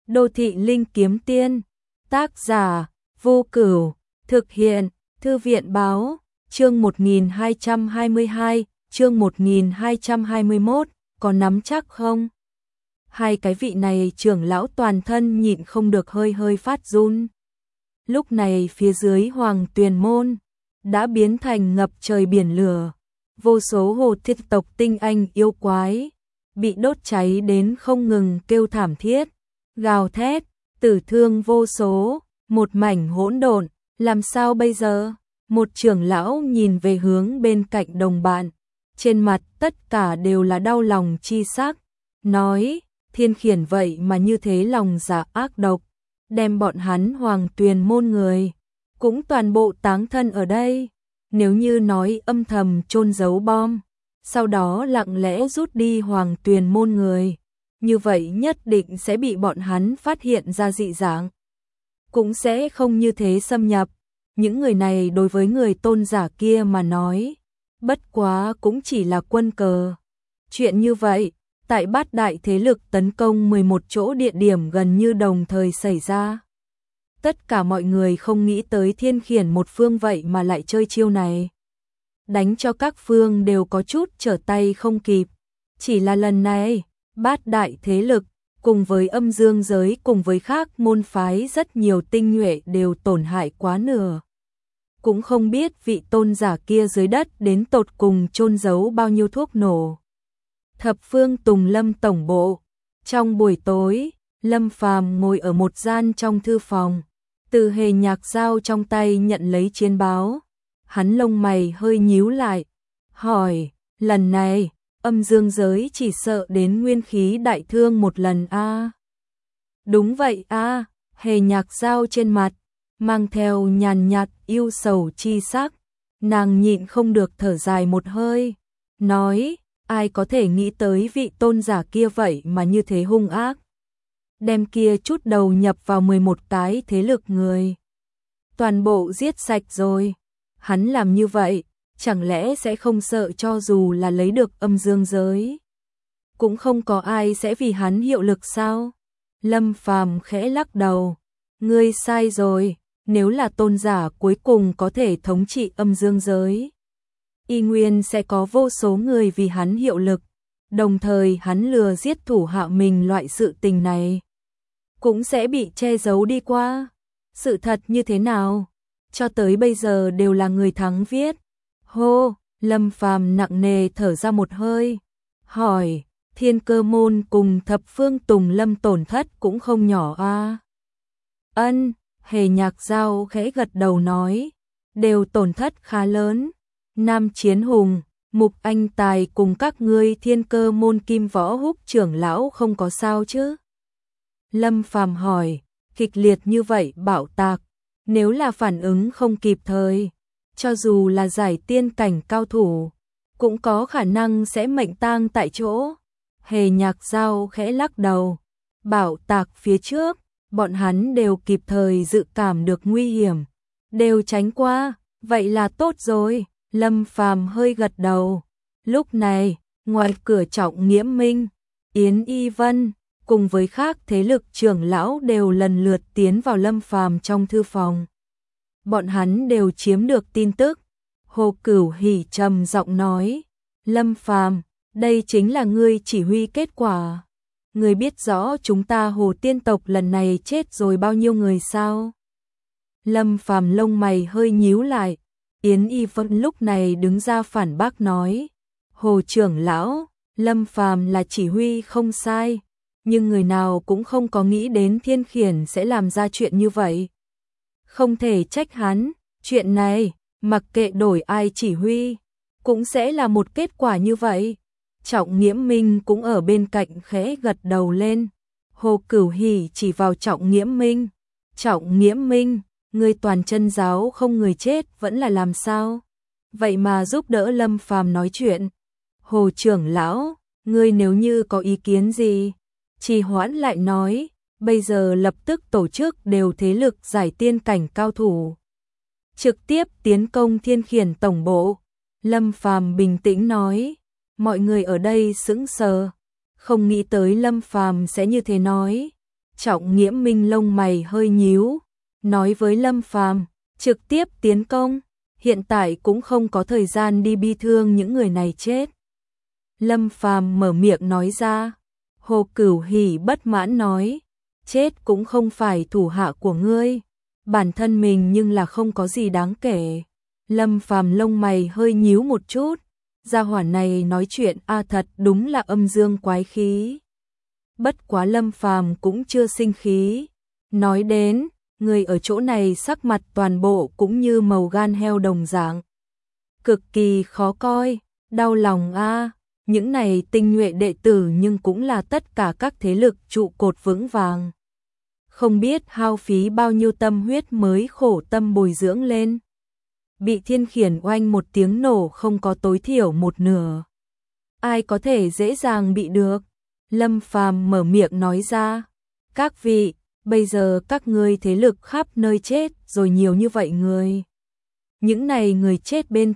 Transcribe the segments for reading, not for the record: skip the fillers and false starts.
Đô thị linh kiếm tiên, tác giả, Vô Cửu, thực hiện, Thư viện báo, chương 1222, chương 1221, có nắm chắc không? Hai cái vị này trưởng lão toàn thân nhịn không được hơi hơi phát run. Lúc này phía dưới Hoàng Tuyền Môn đã biến thành ngập trời biển lửa, vô số hồ thiết tộc tinh anh yêu quái bị đốt cháy đến không ngừng kêu thảm thiết, gào thét, tử thương vô số, một mảnh hỗn độn, làm sao bây giờ? Một trưởng lão nhìn về hướng bên cạnh đồng bạn, trên mặt tất cả đều là đau lòng chi sắc, nói, Thiên Khiển vậy mà như thế lòng dạ ác độc, đem bọn hắn Hoàng Tuyền Môn người cũng toàn bộ táng thân ở đây. Nếu như nói âm thầm chôn giấu bom, sau đó lặng lẽ rút đi Hoàng Tuyền Môn người, như vậy nhất định sẽ bị bọn hắn phát hiện ra dị dạng, cũng sẽ không như thế xâm nhập. Những người này đối với người tôn giả kia mà nói, bất quá cũng chỉ là quân cờ. Chuyện như vậy, tại bát đại thế lực tấn công 11 chỗ địa điểm gần như đồng thời xảy ra. Tất cả mọi người không nghĩ tới Thiên Khiển một phương vậy mà lại chơi chiêu này. Đánh cho các phương đều có chút trở tay không kịp. Chỉ là lần này, bát đại thế lực, cùng với âm dương giới cùng với khác môn phái rất nhiều tinh nhuệ đều tổn hại quá nửa. Cũng không biết vị tôn giả kia dưới đất đến tột cùng chôn giấu bao nhiêu thuốc nổ. Thập phương Tùng Lâm tổng bộ. Trong buổi tối, Lâm Phàm ngồi ở một gian trong thư phòng, từ Hề Nhạc Giao trong tay nhận lấy chiến báo. Hắn lông mày hơi nhíu lại, hỏi, lần này, âm dương giới chỉ sợ đến nguyên khí đại thương một lần a? Đúng vậy a. Hề Nhạc Giao trên mặt mang theo nhàn nhạt yêu sầu chi sắc, nàng nhịn không được thở dài một hơi, nói, ai có thể nghĩ tới vị tôn giả kia vậy mà như thế hung ác, đem kia chút đầu nhập vào 11 cái thế lực người, toàn bộ giết sạch rồi. Hắn làm như vậy, chẳng lẽ sẽ không sợ cho dù là lấy được âm dương giới, cũng không có ai sẽ vì hắn hiệu lực sao? Lâm Phàm khẽ lắc đầu, ngươi sai rồi, nếu là tôn giả cuối cùng có thể thống trị âm dương giới, y nguyên sẽ có vô số người vì hắn hiệu lực, đồng thời hắn lừa giết thủ hạ mình loại sự tình này cũng sẽ bị che giấu đi qua. Sự thật như thế nào? Cho tới bây giờ đều là người thắng viết. Hô, Lâm Phàm nặng nề thở ra một hơi, hỏi, Thiên Cơ Môn cùng Thập phương Tùng Lâm tổn thất cũng không nhỏ a? Ân, Hề Nhạc Giao khẽ gật đầu nói, đều tổn thất khá lớn. Nam Chiến Hùng, Mục Anh Tài cùng các ngươi Thiên Cơ Môn Kim Võ Húc trưởng lão không có sao chứ? Lâm Phàm hỏi, kịch liệt như vậy bạo tạc, nếu là phản ứng không kịp thời, cho dù là giải tiên cảnh cao thủ, cũng có khả năng sẽ mệnh tang tại chỗ. Hề Nhạc Giao khẽ lắc đầu, bạo tạc phía trước, bọn hắn đều kịp thời dự cảm được nguy hiểm, đều tránh qua, vậy là tốt rồi. Lâm Phàm hơi gật đầu. Lúc này, ngoài cửa Trọng Nghiễm Minh, Yến Y Vân cùng với khác thế lực trưởng lão đều lần lượt tiến vào Lâm Phàm trong thư phòng. Bọn hắn đều chiếm được tin tức. Hồ Cửu Hỉ trầm giọng nói, Lâm Phàm, đây chính là ngươi chỉ huy kết quả. Ngươi biết rõ chúng ta Hồ Tiên tộc lần này chết rồi bao nhiêu người sao? Lâm Phàm lông mày hơi nhíu lại. Yến Y Vân lúc này đứng ra phản bác nói, Hồ trưởng lão, Lâm Phàm là chỉ huy không sai, nhưng người nào cũng không có nghĩ đến Thiên Khiển sẽ làm ra chuyện như vậy. Không thể trách hắn, chuyện này, mặc kệ đổi ai chỉ huy, cũng sẽ là một kết quả như vậy. Trọng Nghiễm Minh cũng ở bên cạnh khẽ gật đầu lên. Hồ Cửu Hỉ chỉ vào Trọng Nghiễm Minh. Trọng Nghiễm Minh, ngươi toàn chân giáo không người chết vẫn là làm sao? Vậy mà giúp đỡ Lâm Phàm nói chuyện. Hồ trưởng lão, ngươi nếu như có ý kiến gì, trì hoãn lại nói, bây giờ lập tức tổ chức đều thế lực giải tiên cảnh cao thủ, trực tiếp tiến công Thiên Khiển tổng bộ. Lâm Phàm bình tĩnh nói, mọi người ở đây sững sờ, không nghĩ tới Lâm Phàm sẽ như thế nói. Trọng Nghiễm Minh lông mày hơi nhíu, nói với Lâm Phàm, trực tiếp tiến công, hiện tại cũng không có thời gian đi bi thương những người này chết. Lâm Phàm mở miệng nói ra. Hồ Cửu Hỉ bất mãn nói, chết cũng không phải thủ hạ của ngươi, bản thân mình nhưng là không có gì đáng kể. Lâm Phàm lông mày hơi nhíu một chút, gia hỏa này nói chuyện thật đúng là âm dương quái khí. Bất quá Lâm Phàm cũng chưa sinh khí, nói đến, người ở chỗ này sắc mặt toàn bộ cũng như màu gan heo đồng dạng, cực kỳ khó coi, đau lòng a. Những này tinh nhuệ đệ tử nhưng cũng là tất cả các thế lực trụ cột vững vàng. Không biết hao phí bao nhiêu tâm huyết mới khổ tâm bồi dưỡng lên. Bị Thiên Khiển oanh một tiếng nổ không có tối thiểu một nửa. Ai có thể dễ dàng bị được? Lâm Phàm mở miệng nói ra. Các vị, bây giờ các ngươi thế lực khắp nơi chết rồi nhiều như vậy người. Những này người chết bên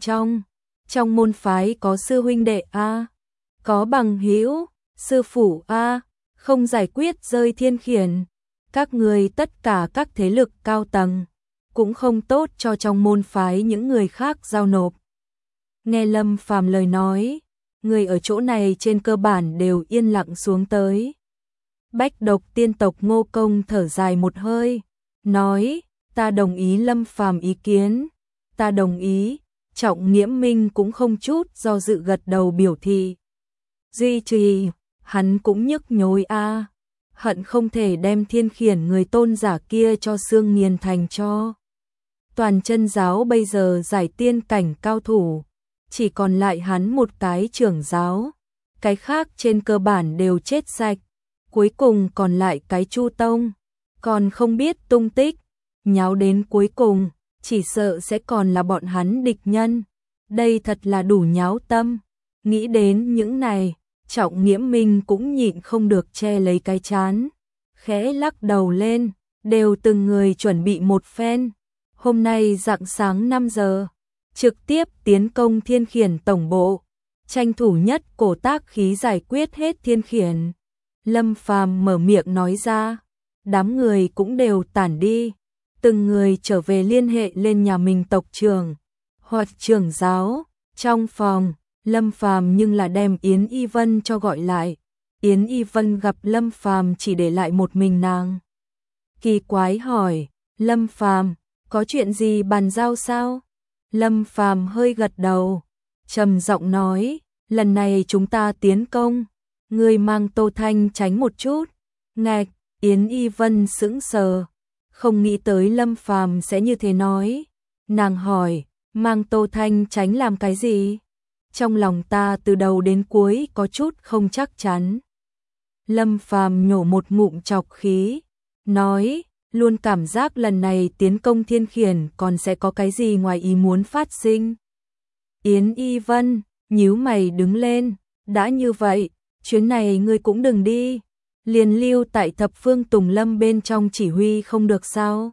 trong môn phái có sư huynh đệ a, có bằng hữu, sư phụ a, không giải quyết rơi Thiên Khiển. Các người tất cả các thế lực cao tầng, cũng không tốt cho trong môn phái những người khác giao nộp. Nghe Lâm Phàm lời nói, người ở chỗ này trên cơ bản đều yên lặng xuống tới. Bách Độc tiên tộc Ngô Công thở dài một hơi, nói, ta đồng ý Lâm Phàm ý kiến, ta đồng ý. Trọng Nghiễm Minh cũng không chút do dự gật đầu biểu thị. Duy trì, hắn cũng nhức nhối a, hận không thể đem Thiên Khiển người tôn giả kia cho xương nghiền thành cho. Toàn chân giáo bây giờ giải tiên cảnh cao thủ, chỉ còn lại hắn một cái trưởng giáo, cái khác trên cơ bản đều chết sạch, cuối cùng còn lại cái Chu Tông, còn không biết tung tích, nháo đến cuối cùng, chỉ sợ sẽ còn là bọn hắn địch nhân. Đây thật là đủ nháo tâm. Nghĩ đến những này, Trọng Nghiễm Minh cũng nhịn không được che lấy cái trán, khẽ lắc đầu lên, đều từng người chuẩn bị một phen. Hôm nay rạng sáng 5 giờ, trực tiếp tiến công Thiên Khiển tổng bộ, tranh thủ nhất cổ tác khí giải quyết hết Thiên Khiển. Lâm Phàm mở miệng nói ra, đám người cũng đều tản đi, từng người trở về liên hệ lên nhà mình tộc trưởng hoặc trưởng giáo. Trong phòng, Lâm Phàm nhưng là đem Yến Y Vân cho gọi lại. Yến Y Vân gặp Lâm Phàm chỉ để lại một mình nàng. Kỳ quái hỏi, Lâm Phàm, có chuyện gì bàn giao sao? Lâm Phàm hơi gật đầu, trầm giọng nói, lần này chúng ta tiến công, ngươi mang Tô Thanh tránh một chút. Ngạch, Yến Y Vân sững sờ, không nghĩ tới Lâm Phàm sẽ như thế nói. Nàng hỏi, mang Tô Thanh tránh làm cái gì? Trong lòng ta từ đầu đến cuối có chút không chắc chắn. Lâm Phàm nhổ một ngụm trọc khí, nói, luôn cảm giác lần này tiến công Thiên Khiển còn sẽ có cái gì ngoài ý muốn phát sinh. Yến Y Vân nhíu mày đứng lên, đã như vậy, chuyến này ngươi cũng đừng đi, liền lưu tại Thập Phương Tùng Lâm bên trong chỉ huy không được sao?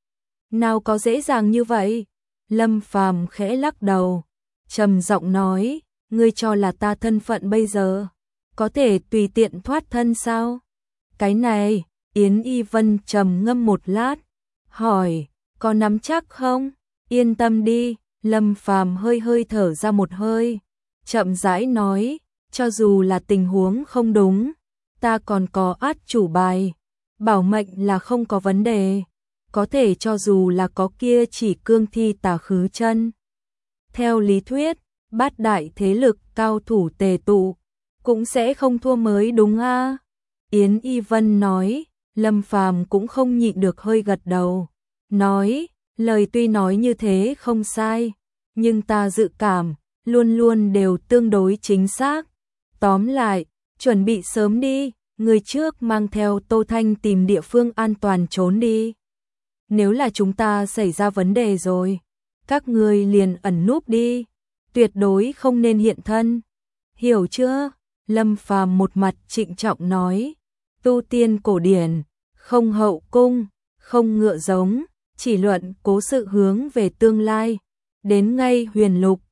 Nào có dễ dàng như vậy? Lâm Phàm khẽ lắc đầu, trầm giọng nói, ngươi cho là ta thân phận bây giờ có thể tùy tiện thoát thân sao? Cái này, Yến Y Vân trầm ngâm một lát, hỏi, có nắm chắc không? Yên tâm đi. Lâm Phàm hơi hơi thở ra một hơi, chậm rãi nói, cho dù là tình huống không đúng, ta còn có át chủ bài, bảo mệnh là không có vấn đề, có thể cho dù là có kia chỉ cương thi tà khứ chân. Theo lý thuyết, bát đại thế lực cao thủ tề tụ, cũng sẽ không thua mới đúng a. Yến Y Vân nói. Lâm Phàm cũng không nhịn được hơi gật đầu, nói, lời tuy nói như thế không sai, nhưng ta dự cảm, luôn luôn đều tương đối chính xác. Tóm lại, chuẩn bị sớm đi, người trước mang theo Tô Thanh tìm địa phương an toàn trốn đi. Nếu là chúng ta xảy ra vấn đề rồi, các người liền ẩn núp đi, tuyệt đối không nên hiện thân. Hiểu chưa? Lâm Phàm một mặt trịnh trọng nói, tu tiên cổ điển, không hậu cung, không ngựa giống, chỉ luận cố sự hướng về tương lai, đến ngay huyền lục,